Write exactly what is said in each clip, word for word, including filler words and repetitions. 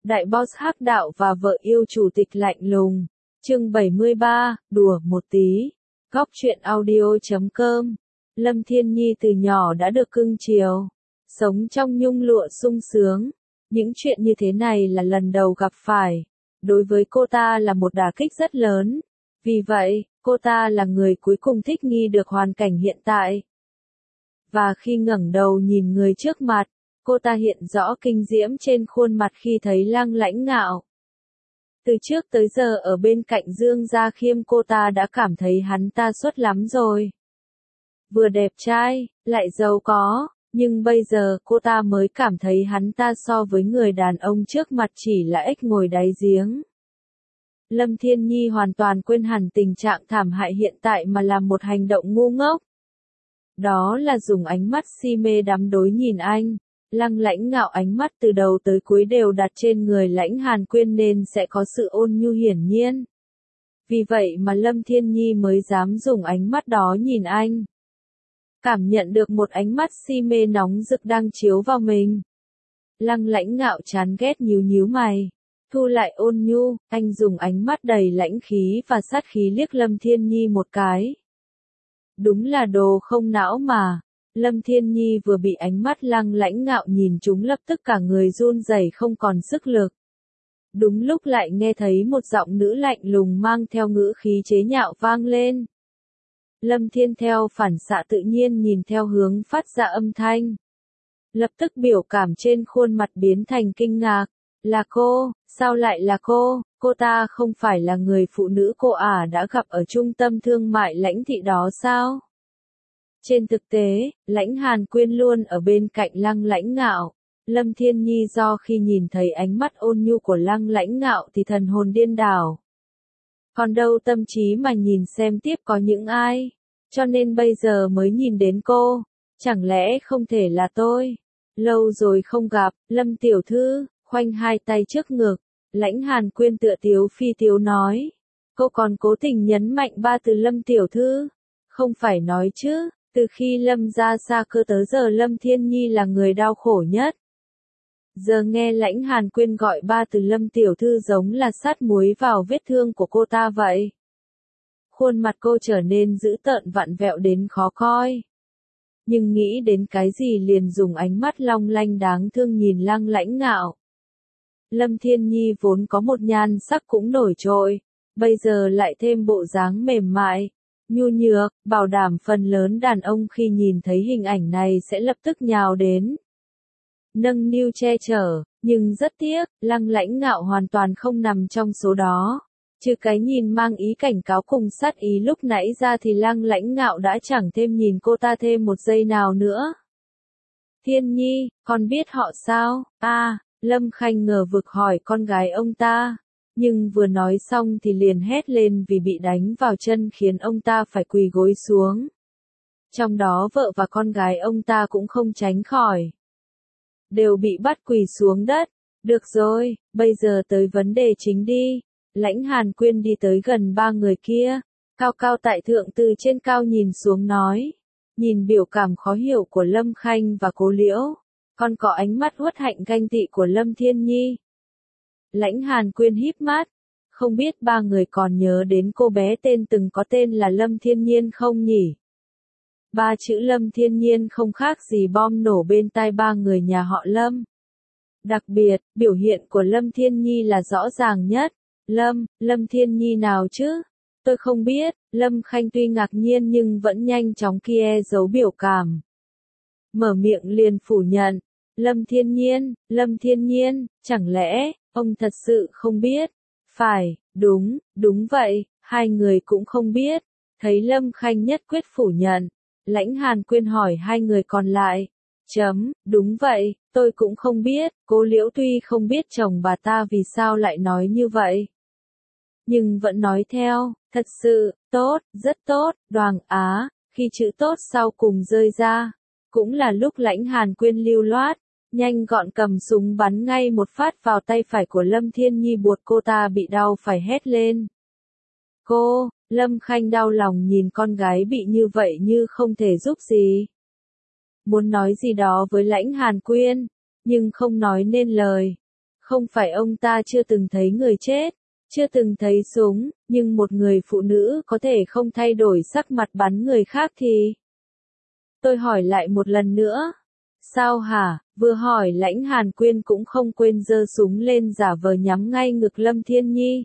Đại boss hắc đạo và vợ yêu chủ tịch lạnh lùng. Chương bảy mươi ba, đùa một tí. Góc truyện audio chấm com. Lâm Thiên Nhi từ nhỏ đã được cưng chiều, sống trong nhung lụa sung sướng. Những chuyện như thế này là lần đầu gặp phải. Đối với cô ta là một đả kích rất lớn. Vì vậy, cô ta là người cuối cùng thích nghi được hoàn cảnh hiện tại. Và khi ngẩng đầu nhìn người trước mặt, cô ta hiện rõ kinh diễm trên khuôn mặt khi thấy Lăng Lãnh Ngạo. Từ trước tới giờ ở bên cạnh Dương Gia Khiêm cô ta đã cảm thấy hắn ta xuất lắm rồi. Vừa đẹp trai, lại giàu có, nhưng bây giờ cô ta mới cảm thấy hắn ta so với người đàn ông trước mặt chỉ là ếch ngồi đáy giếng. Lâm Thiên Nhi hoàn toàn quên hẳn tình trạng thảm hại hiện tại mà làm một hành động ngu ngốc. Đó là dùng ánh mắt si mê đắm đuối nhìn anh. Lăng Lãnh Ngạo ánh mắt từ đầu tới cuối đều đặt trên người Lãnh Hàn Quyên nên sẽ có sự ôn nhu hiển nhiên. Vì vậy mà Lâm Thiên Nhi mới dám dùng ánh mắt đó nhìn anh. Cảm nhận được một ánh mắt si mê nóng rực đang chiếu vào mình. Lăng Lãnh Ngạo chán ghét nhíu nhíu mày. Thu lại ôn nhu, anh dùng ánh mắt đầy lãnh khí và sát khí liếc Lâm Thiên Nhi một cái. Đúng là đồ không não mà. Lâm Thiên Nhi vừa bị ánh mắt Lăng Lãnh Ngạo nhìn trúng lập tức cả người run rẩy không còn sức lực. Đúng lúc lại nghe thấy một giọng nữ lạnh lùng mang theo ngữ khí chế nhạo vang lên. Lâm Thiên theo phản xạ tự nhiên nhìn theo hướng phát ra âm thanh. Lập tức biểu cảm trên khuôn mặt biến thành kinh ngạc. Là cô, sao lại là cô, cô ta không phải là người phụ nữ cô ả đã gặp ở trung tâm thương mại Lãnh thị đó sao? Trên thực tế, Lãnh Hàn Quyên luôn ở bên cạnh Lăng Lãnh Ngạo. Lâm Thiên Nhi do khi nhìn thấy ánh mắt ôn nhu của Lăng Lãnh Ngạo thì thần hồn điên đảo. Còn đâu tâm trí mà nhìn xem tiếp có những ai. Cho nên bây giờ mới nhìn đến cô. Chẳng lẽ không thể là tôi? Lâu rồi không gặp, Lâm tiểu thư, khoanh hai tay trước ngực. Lãnh Hàn Quyên tựa tiếu phi tiếu nói. Cô còn cố tình nhấn mạnh ba từ Lâm tiểu thư. Không phải nói chứ. Từ khi Lâm ra xa cơ tới giờ Lâm Thiên Nhi là người đau khổ nhất. Giờ nghe Lãnh Hàn Quyên gọi ba từ Lâm tiểu thư giống là sát muối vào vết thương của cô ta vậy. Khuôn mặt cô trở nên dữ tợn vặn vẹo đến khó coi. Nhưng nghĩ đến cái gì liền dùng ánh mắt long lanh đáng thương nhìn Lăng Lãnh Ngạo. Lâm Thiên Nhi vốn có một nhan sắc cũng nổi trội, bây giờ lại thêm bộ dáng mềm mại. Nhu nhược, bảo đảm phần lớn đàn ông khi nhìn thấy hình ảnh này sẽ lập tức nhào đến. Nâng niu che chở, nhưng rất tiếc, Lăng Lãnh Ngạo hoàn toàn không nằm trong số đó. Trừ cái nhìn mang ý cảnh cáo cùng sát ý lúc nãy ra thì Lăng Lãnh Ngạo đã chẳng thêm nhìn cô ta thêm một giây nào nữa. Thiên Nhi, con biết họ sao? À, Lâm Khanh ngờ vực hỏi con gái ông ta. Nhưng vừa nói xong thì liền hét lên vì bị đánh vào chân khiến ông ta phải quỳ gối xuống. Trong đó vợ và con gái ông ta cũng không tránh khỏi. Đều bị bắt quỳ xuống đất. Được rồi, bây giờ tới vấn đề chính đi. Lãnh Hàn Quyên đi tới gần ba người kia. Cao cao tại thượng từ trên cao nhìn xuống nói. Nhìn biểu cảm khó hiểu của Lâm Khanh và Cố Liễu. Còn có ánh mắt uất hạnh ganh tị của Lâm Thiên Nhi. Lãnh Hàn Quyên híp mắt, không biết ba người còn nhớ đến cô bé tên từng có tên là Lâm Thiên Nhiên không nhỉ? Ba chữ Lâm Thiên Nhiên không khác gì bom nổ bên tai ba người nhà họ Lâm. Đặc biệt, biểu hiện của Lâm Thiên Nhi là rõ ràng nhất. Lâm, Lâm Thiên Nhi nào chứ? Tôi không biết, Lâm Khanh tuy ngạc nhiên nhưng vẫn nhanh chóng kia giấu biểu cảm. Mở miệng liền phủ nhận. Lâm Thiên Nhiên, Lâm Thiên Nhiên, chẳng lẽ... Ông thật sự không biết. Phải, đúng, đúng vậy, hai người cũng không biết. Thấy Lâm Khanh nhất quyết phủ nhận. Lãnh Hàn Quyên hỏi hai người còn lại. Chấm, đúng vậy, tôi cũng không biết. Cố Liễu tuy không biết chồng bà ta vì sao lại nói như vậy. Nhưng vẫn nói theo, thật sự, tốt, rất tốt, Đoàn Á. Khi chữ tốt sau cùng rơi ra. Cũng là lúc Lãnh Hàn Quyên lưu loát. Nhanh gọn cầm súng bắn ngay một phát vào tay phải của Lâm Thiên Nhi buộc cô ta bị đau phải hét lên. Cô, Lâm Khanh đau lòng nhìn con gái bị như vậy như không thể giúp gì. Muốn nói gì đó với Lãnh Hàn Quyên, nhưng không nói nên lời. Không phải ông ta chưa từng thấy người chết, chưa từng thấy súng, nhưng một người phụ nữ có thể không thay đổi sắc mặt bắn người khác thì... Tôi hỏi lại một lần nữa. Sao hả? Vừa hỏi Lãnh Hàn Quyên cũng không quên giơ súng lên giả vờ nhắm ngay ngực Lâm Thiên Nhi.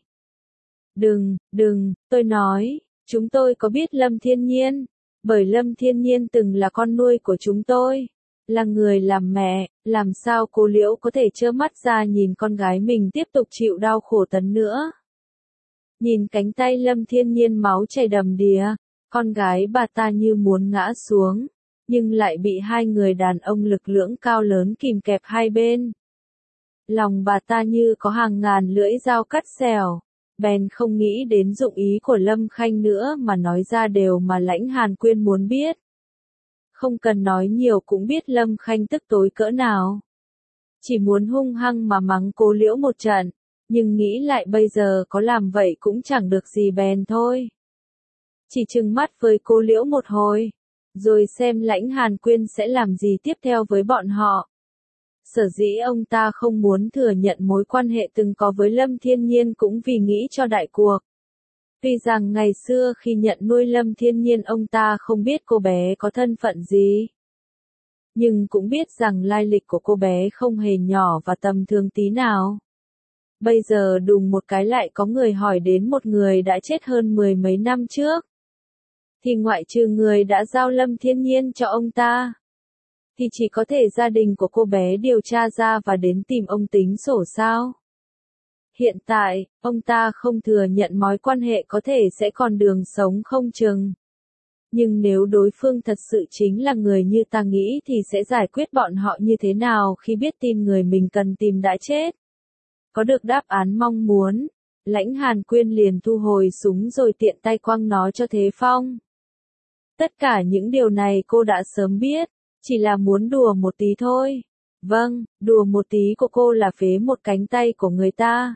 Đừng, đừng, tôi nói, chúng tôi có biết Lâm Thiên Nhiên, bởi Lâm Thiên Nhiên từng là con nuôi của chúng tôi, là người làm mẹ, làm sao cô Liễu có thể trơ mắt ra nhìn con gái mình tiếp tục chịu đau khổ tấn nữa. Nhìn cánh tay Lâm Thiên Nhiên máu chảy đầm đìa, con gái bà ta như muốn ngã xuống, nhưng lại bị hai người đàn ông lực lưỡng cao lớn kìm kẹp hai bên. Lòng bà ta như có hàng ngàn lưỡi dao cắt xẻo, bèn không nghĩ đến dụng ý của Lâm Khanh nữa mà nói ra điều mà Lãnh Hàn Quyên muốn biết. Không cần nói nhiều cũng biết Lâm Khanh tức tối cỡ nào. Chỉ muốn hung hăng mà mắng cô Liễu một trận, nhưng nghĩ lại bây giờ có làm vậy cũng chẳng được gì bèn thôi. Chỉ trừng mắt với cô Liễu một hồi, rồi xem Lãnh Hàn Quyên sẽ làm gì tiếp theo với bọn họ. Sở dĩ ông ta không muốn thừa nhận mối quan hệ từng có với Lâm Thiên Nhiên cũng vì nghĩ cho đại cuộc. Tuy rằng ngày xưa khi nhận nuôi Lâm Thiên Nhiên ông ta không biết cô bé có thân phận gì, nhưng cũng biết rằng lai lịch của cô bé không hề nhỏ và tầm thường tí nào. Bây giờ đùng một cái lại có người hỏi đến một người đã chết hơn mười mấy năm trước. Thì ngoại trừ người đã giao Lâm Thiên Nhiên cho ông ta, thì chỉ có thể gia đình của cô bé điều tra ra và đến tìm ông tính sổ sao. Hiện tại, ông ta không thừa nhận mối quan hệ có thể sẽ còn đường sống không chừng. Nhưng nếu đối phương thật sự chính là người như ta nghĩ thì sẽ giải quyết bọn họ như thế nào khi biết tin người mình cần tìm đã chết. Có được đáp án mong muốn, Lãnh Hàn Quyên liền thu hồi súng rồi tiện tay quăng nó cho Thế Phong. Tất cả những điều này cô đã sớm biết, chỉ là muốn đùa một tí thôi. Vâng, đùa một tí của cô là phế một cánh tay của người ta.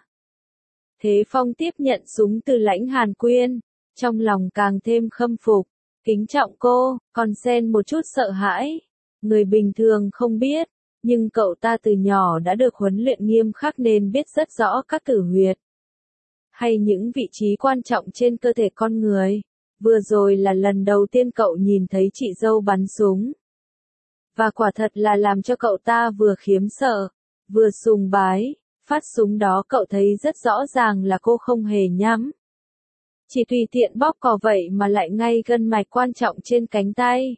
Thế Phong tiếp nhận súng từ Lãnh Hàn Quyên, trong lòng càng thêm khâm phục, kính trọng cô, còn xen một chút sợ hãi. Người bình thường không biết, nhưng cậu ta từ nhỏ đã được huấn luyện nghiêm khắc nên biết rất rõ các tử huyệt, hay những vị trí quan trọng trên cơ thể con người. Vừa rồi là lần đầu tiên cậu nhìn thấy chị dâu bắn súng. Và quả thật là làm cho cậu ta vừa khiếm sợ, vừa sùng bái. Phát súng đó cậu thấy rất rõ ràng là cô không hề nhắm. Chỉ tùy tiện bóp cò vậy mà lại ngay gân mạch quan trọng trên cánh tay.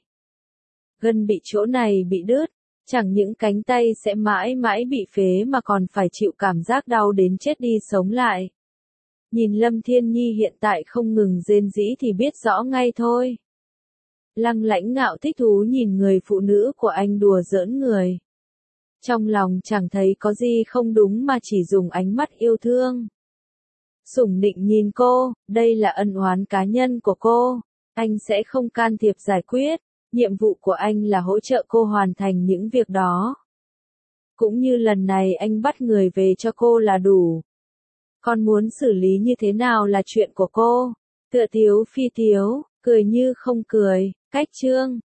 Gân bị chỗ này bị đứt, chẳng những cánh tay sẽ mãi mãi bị phế mà còn phải chịu cảm giác đau đến chết đi sống lại. Nhìn Lâm Thiên Nhi hiện tại không ngừng rên rỉ thì biết rõ ngay thôi. Lăng Lãnh Ngạo thích thú nhìn người phụ nữ của anh đùa giỡn người. Trong lòng chẳng thấy có gì không đúng mà chỉ dùng ánh mắt yêu thương. Sủng nịnh nhìn cô, đây là ân oán cá nhân của cô, anh sẽ không can thiệp giải quyết, nhiệm vụ của anh là hỗ trợ cô hoàn thành những việc đó. Cũng như lần này anh bắt người về cho cô là đủ. Còn muốn xử lý như thế nào là chuyện của cô. Tựa Tiếu Phi Tiếu, cười như không cười, cách chương.